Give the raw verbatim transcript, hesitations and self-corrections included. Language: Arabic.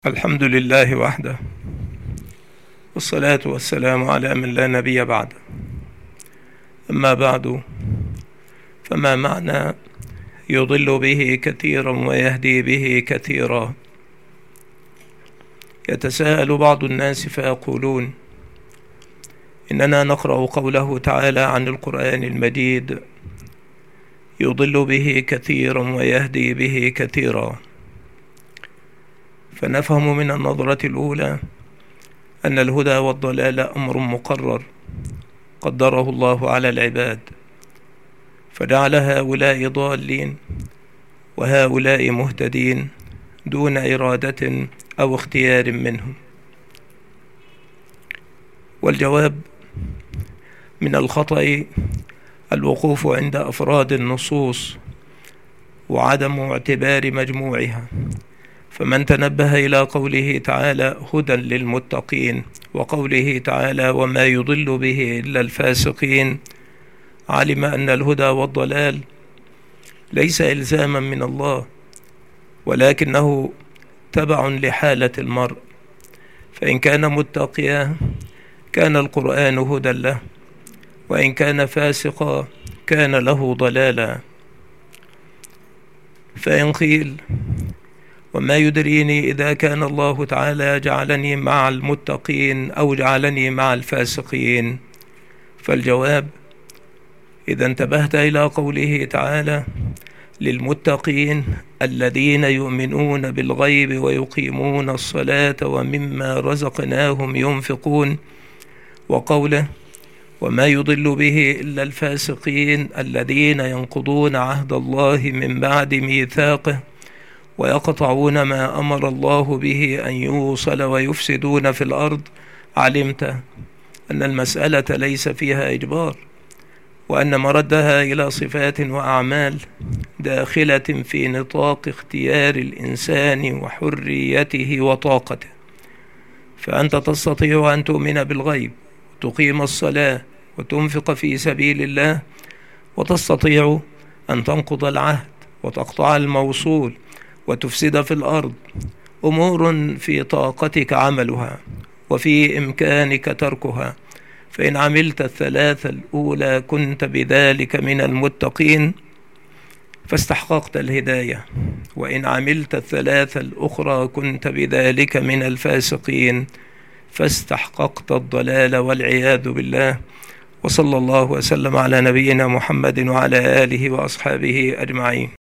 الحمد لله وحده، والصلاة والسلام على من لا نبي بعده. أما بعد، فما معنى يضل به كثيرا ويهدي به كثيرا؟ يتساءل بعض الناس فيقولون: إننا نقرأ قوله تعالى عن القرآن المجيد: يضل به كثيرا ويهدي به كثيرا، فنفهم من النظرة الأولى أن الهدى والضلال أمر مقرر قدره الله على العباد، فجعل هؤلاء ضالين وهؤلاء مهتدين دون إرادة أو اختيار منهم. والجواب من الخطأ الوقوف عند أفراد النصوص وعدم اعتبار مجموعها، فمن تنبه إلى قوله تعالى: هدى للمتقين، وقوله تعالى: وما يضل به إلا الفاسقين، علم أن الهدى والضلال ليس إلزاما من الله، ولكنه تبع لحالة المرء، فإن كان متقيا كان القرآن هدى له، وإن كان فاسقا كان له ضلالا. فإن قيل: وما يدريني إذا كان الله تعالى جعلني مع المتقين أو جعلني مع الفاسقين؟ فالجواب: إذا انتبهت إلى قوله تعالى: للمتقين الذين يؤمنون بالغيب ويقيمون الصلاة ومما رزقناهم ينفقون، وقوله: وما يضل به إلا الفاسقين الذين ينقضون عهد الله من بعد ميثاقه ويقطعون ما أمر الله به أن يوصل ويفسدون في الأرض، علمت أن المسألة ليس فيها إجبار، وأن مردها إلى صفات وأعمال داخلة في نطاق اختيار الإنسان وحريته وطاقته. فأنت تستطيع أن تؤمن بالغيب وتقيم الصلاة وتنفق في سبيل الله، وتستطيع أن تنقض العهد وتقطع الموصول وتفسد في الأرض، أمور في طاقتك عملها وفي إمكانك تركها. فإن عملت الثلاثة الأولى كنت بذلك من المتقين فاستحققت الهداية، وإن عملت الثلاثة الأخرى كنت بذلك من الفاسقين فاستحققت الضلال والعياذ بالله. وصلى الله وسلم على نبينا محمد وعلى آله وأصحابه أجمعين.